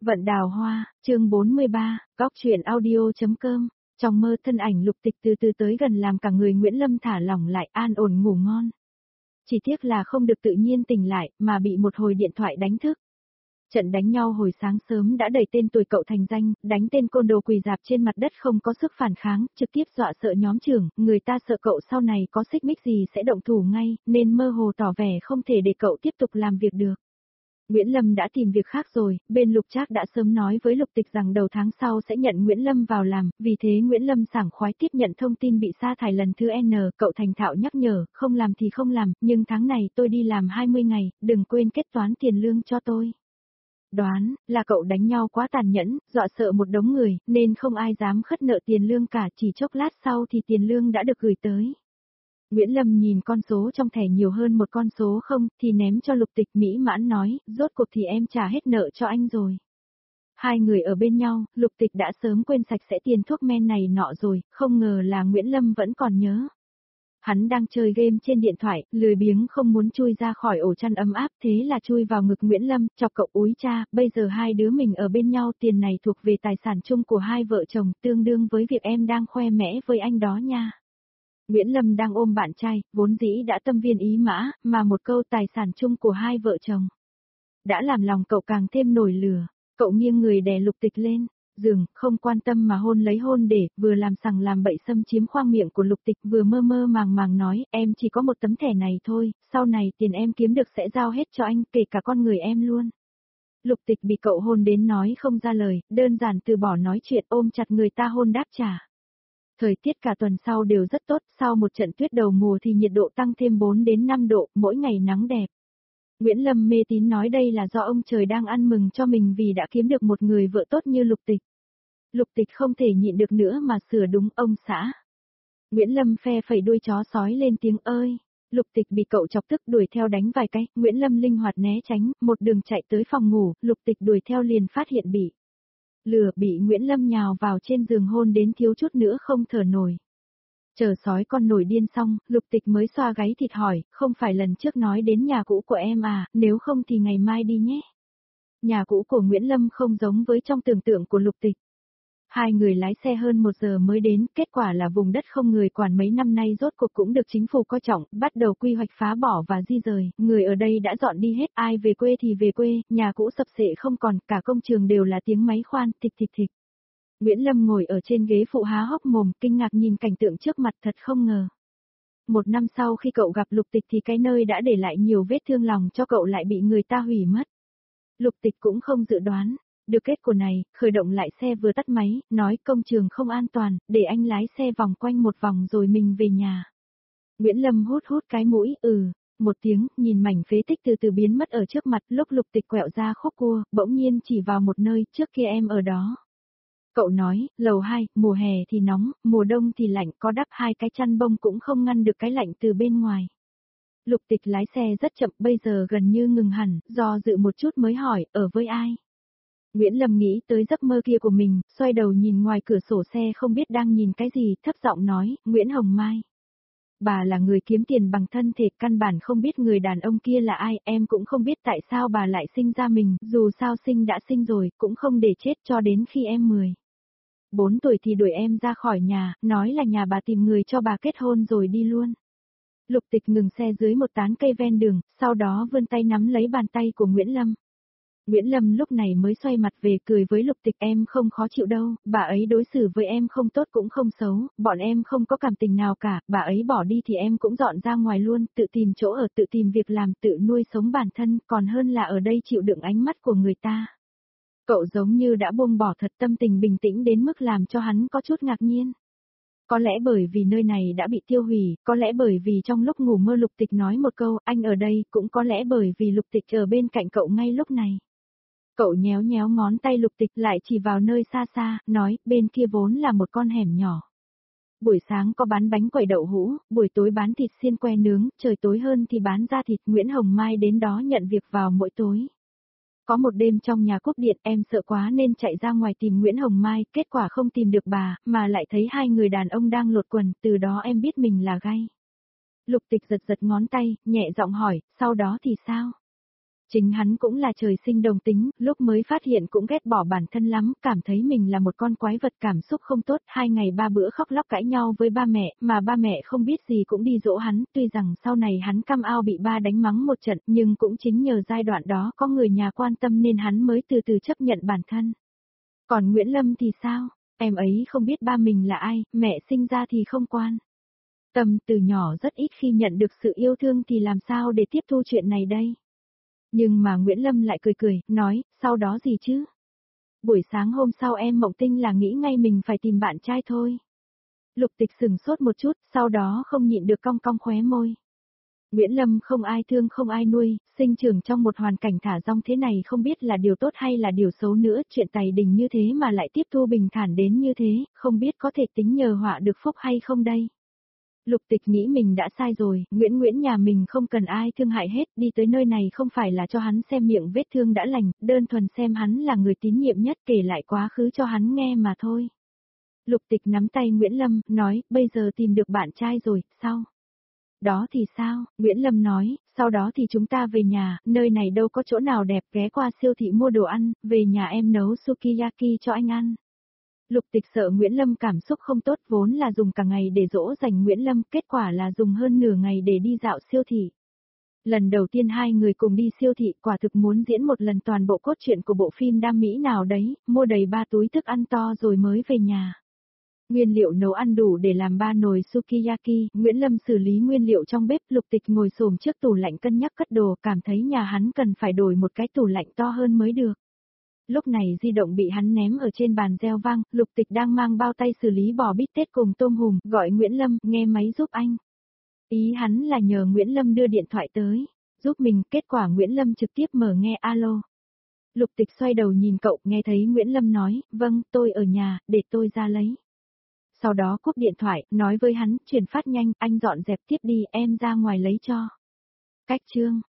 Vận đào hoa, chương 43, góc truyện audio.com. Trong mơ thân ảnh Lục Tịch từ từ tới gần làm cả người Nguyễn Lâm thả lỏng lại an ổn ngủ ngon. Chỉ tiếc là không được tự nhiên tỉnh lại mà bị một hồi điện thoại đánh thức. Trận đánh nhau hồi sáng sớm đã đẩy tên tuổi cậu thành danh, đánh tên côn đồ quỳ rạp trên mặt đất không có sức phản kháng, trực tiếp dọa sợ nhóm trưởng, người ta sợ cậu sau này có xích mích gì sẽ động thủ ngay, nên mơ hồ tỏ vẻ không thể để cậu tiếp tục làm việc được. Nguyễn Lâm đã tìm việc khác rồi, bên Lục Trác đã sớm nói với Lục Tịch rằng đầu tháng sau sẽ nhận Nguyễn Lâm vào làm, vì thế Nguyễn Lâm sảng khoái tiếp nhận thông tin bị sa thải lần thứ N, cậu thành thạo nhắc nhở, không làm thì không làm, nhưng tháng này tôi đi làm 20 ngày, đừng quên kết toán tiền lương cho tôi. Đoán là cậu đánh nhau quá tàn nhẫn, dọa sợ một đống người, nên không ai dám khất nợ tiền lương cả, chỉ chốc lát sau thì tiền lương đã được gửi tới. Nguyễn Lâm nhìn con số trong thẻ nhiều hơn một con số không, thì ném cho Lục Tịch mỹ mãn nói, rốt cuộc thì em trả hết nợ cho anh rồi. Hai người ở bên nhau, Lục Tịch đã sớm quên sạch sẽ tiền thuốc men này nọ rồi, không ngờ là Nguyễn Lâm vẫn còn nhớ. Hắn đang chơi game trên điện thoại, lười biếng không muốn chui ra khỏi ổ chăn ấm áp, thế là chui vào ngực Nguyễn Lâm, chọc cậu úi cha, bây giờ hai đứa mình ở bên nhau, tiền này thuộc về tài sản chung của hai vợ chồng, tương đương với việc em đang khoe mẽ với anh đó nha. Nguyễn Lâm đang ôm bạn trai, vốn dĩ đã tâm viên ý mã, mà một câu tài sản chung của hai vợ chồng đã làm lòng cậu càng thêm nổi lửa. Cậu nghiêng người đè Lục Tịch lên giường, không quan tâm mà hôn lấy hôn để, vừa làm sằng làm bậy xâm chiếm khoang miệng của Lục Tịch, vừa mơ mơ màng màng nói, em chỉ có một tấm thẻ này thôi, sau này tiền em kiếm được sẽ giao hết cho anh, kể cả con người em luôn. Lục Tịch bị cậu hôn đến nói không ra lời, đơn giản từ bỏ nói chuyện, ôm chặt người ta hôn đáp trả. Thời tiết cả tuần sau đều rất tốt, sau một trận tuyết đầu mùa thì nhiệt độ tăng thêm 4 đến 5 độ, mỗi ngày nắng đẹp. Nguyễn Lâm mê tín nói đây là do ông trời đang ăn mừng cho mình vì đã kiếm được một người vợ tốt như Lục Tịch. Lục Tịch không thể nhịn được nữa mà sửa đúng ông xã. Nguyễn Lâm phe phẩy đuôi chó sói lên tiếng ơi. Lục Tịch bị cậu chọc tức đuổi theo đánh vài cái, Nguyễn Lâm linh hoạt né tránh, một đường chạy tới phòng ngủ, Lục Tịch đuổi theo liền phát hiện bị Nguyễn Lâm nhào vào trên giường hôn đến thiếu chút nữa không thở nổi. Chờ sói con nổi điên xong, Lục Tịch mới xoa gáy thịt hỏi, không phải lần trước nói đến nhà cũ của em à, nếu không thì ngày mai đi nhé. Nhà cũ của Nguyễn Lâm không giống với trong tưởng tượng của Lục Tịch. Hai người lái xe hơn 1 giờ mới đến, kết quả là vùng đất không người quản mấy năm nay rốt cuộc cũng được chính phủ coi trọng, bắt đầu quy hoạch phá bỏ và di rời, người ở đây đã dọn đi hết, ai về quê thì về quê, nhà cũ sập xệ không còn, cả công trường đều là tiếng máy khoan, thịch thịch thịch. Nguyễn Lâm ngồi ở trên ghế phụ há hốc mồm, kinh ngạc nhìn cảnh tượng trước mặt thật không ngờ. 1 năm sau khi cậu gặp Lục Tịch thì cái nơi đã để lại nhiều vết thương lòng cho cậu lại bị người ta hủy mất. Lục Tịch cũng không dự đoán được kết quả này, khởi động lại xe vừa tắt máy, nói công trường không an toàn, để anh lái xe vòng quanh một vòng rồi mình về nhà. Nguyễn Lâm hút cái mũi, một tiếng, nhìn mảnh phế tích từ từ biến mất ở trước mặt, lúc Lục Tịch quẹo ra khúc cua, bỗng nhiên chỉ vào một nơi, trước kia em ở đó. Cậu nói, lầu 2, mùa hè thì nóng, mùa đông thì lạnh, có đắp 2 cái chăn bông cũng không ngăn được cái lạnh từ bên ngoài. Lục Tịch lái xe rất chậm, bây giờ gần như ngừng hẳn, do dự một chút mới hỏi, ở với ai? Nguyễn Lâm nghĩ tới giấc mơ kia của mình, xoay đầu nhìn ngoài cửa sổ xe không biết đang nhìn cái gì, thấp giọng nói, Nguyễn Hồng Mai. Bà là người kiếm tiền bằng thân thể, căn bản không biết người đàn ông kia là ai, em cũng không biết tại sao bà lại sinh ra mình, dù sao sinh đã sinh rồi, cũng không để chết cho đến khi em 14 tuổi thì đuổi em ra khỏi nhà, nói là nhà bà tìm người cho bà kết hôn rồi đi luôn. Lục Tịch ngừng xe dưới một tán cây ven đường, sau đó vươn tay nắm lấy bàn tay của Nguyễn Lâm. Nguyễn Lâm lúc này mới xoay mặt về cười với Lục Tịch, em không khó chịu đâu, bà ấy đối xử với em không tốt cũng không xấu, bọn em không có cảm tình nào cả, bà ấy bỏ đi thì em cũng dọn ra ngoài luôn, tự tìm chỗ ở, tự tìm việc làm, tự nuôi sống bản thân, còn hơn là ở đây chịu đựng ánh mắt của người ta. Cậu giống như đã buông bỏ thật, tâm tình bình tĩnh đến mức làm cho hắn có chút ngạc nhiên. Có lẽ bởi vì nơi này đã bị tiêu hủy, có lẽ bởi vì trong lúc ngủ mơ Lục Tịch nói một câu, anh ở đây, cũng có lẽ bởi vì Lục Tịch ở bên cạnh cậu ngay lúc này. Cậu nhéo nhéo ngón tay Lục Tịch lại chỉ vào nơi xa xa, nói, bên kia vốn là một con hẻm nhỏ. Buổi sáng có bán bánh quẩy đậu hũ, buổi tối bán thịt xiên que nướng, trời tối hơn thì bán da thịt. Nguyễn Hồng Mai đến đó nhận việc vào mỗi tối. Có một đêm trong nhà cúp điện, em sợ quá nên chạy ra ngoài tìm Nguyễn Hồng Mai, kết quả không tìm được bà, mà lại thấy 2 người đàn ông đang lột quần, từ đó em biết mình là gay. Lục Tịch giật ngón tay, nhẹ giọng hỏi, sau đó thì sao? Chính hắn cũng là trời sinh đồng tính, lúc mới phát hiện cũng ghét bỏ bản thân lắm, cảm thấy mình là một con quái vật cảm xúc không tốt, 2 ngày 3 bữa khóc lóc cãi nhau với ba mẹ, mà ba mẹ không biết gì cũng đi dỗ hắn, tuy rằng sau này hắn cam ao bị ba đánh mắng một trận, nhưng cũng chính nhờ giai đoạn đó có người nhà quan tâm nên hắn mới từ từ chấp nhận bản thân. Còn Nguyễn Lâm thì sao? Em ấy không biết ba mình là ai, mẹ sinh ra thì không quan tâm, từ nhỏ rất ít khi nhận được sự yêu thương thì làm sao để tiếp thu chuyện này đây? Nhưng mà Nguyễn Lâm lại cười cười, nói, sau đó gì chứ? Buổi sáng hôm sau em mộng tinh là nghĩ ngay mình phải tìm bạn trai thôi. Lục Tịch sừng sốt một chút, sau đó không nhịn được cong cong khóe môi. Nguyễn Lâm không ai thương không ai nuôi, sinh trưởng trong một hoàn cảnh thả rong thế này không biết là điều tốt hay là điều xấu nữa, chuyện tài đình như thế mà lại tiếp thu bình thản đến như thế, không biết có thể tính nhờ họa được phúc hay không đây. Lục Tịch nghĩ mình đã sai rồi, Nguyễn nhà mình không cần ai thương hại hết, đi tới nơi này không phải là cho hắn xem miệng vết thương đã lành, đơn thuần xem hắn là người tín nhiệm nhất kể lại quá khứ cho hắn nghe mà thôi. Lục Tịch nắm tay Nguyễn Lâm, nói, bây giờ tìm được bạn trai rồi, sao? Đó thì sao? Nguyễn Lâm nói, sau đó thì chúng ta về nhà, nơi này đâu có chỗ nào đẹp, ghé qua siêu thị mua đồ ăn, về nhà em nấu sukiyaki cho anh ăn. Lục Tịch sợ Nguyễn Lâm cảm xúc không tốt, vốn là dùng cả ngày để dỗ dành Nguyễn Lâm, kết quả là dùng hơn nửa ngày để đi dạo siêu thị. Lần đầu tiên hai người cùng đi siêu thị, quả thực muốn diễn một lần toàn bộ cốt truyện của bộ phim đam mỹ nào đấy, mua đầy 3 túi thức ăn to rồi mới về nhà. Nguyên liệu nấu ăn đủ để làm 3 nồi sukiyaki, Nguyễn Lâm xử lý nguyên liệu trong bếp, Lục Tịch ngồi xổm trước tủ lạnh cân nhắc cất đồ, cảm thấy nhà hắn cần phải đổi một cái tủ lạnh to hơn mới được. Lúc này di động bị hắn ném ở trên bàn reo vang, Lục Tịch đang mang bao tay xử lý bò bít tết cùng tôm hùm, gọi Nguyễn Lâm, nghe máy giúp anh. Ý hắn là nhờ Nguyễn Lâm đưa điện thoại tới, giúp mình, kết quả Nguyễn Lâm trực tiếp mở nghe alo. Lục Tịch xoay đầu nhìn cậu, nghe thấy Nguyễn Lâm nói, vâng, tôi ở nhà, để tôi ra lấy. Sau đó cúp điện thoại, nói với hắn, chuyển phát nhanh, anh dọn dẹp tiếp đi, em ra ngoài lấy cho. Cách chương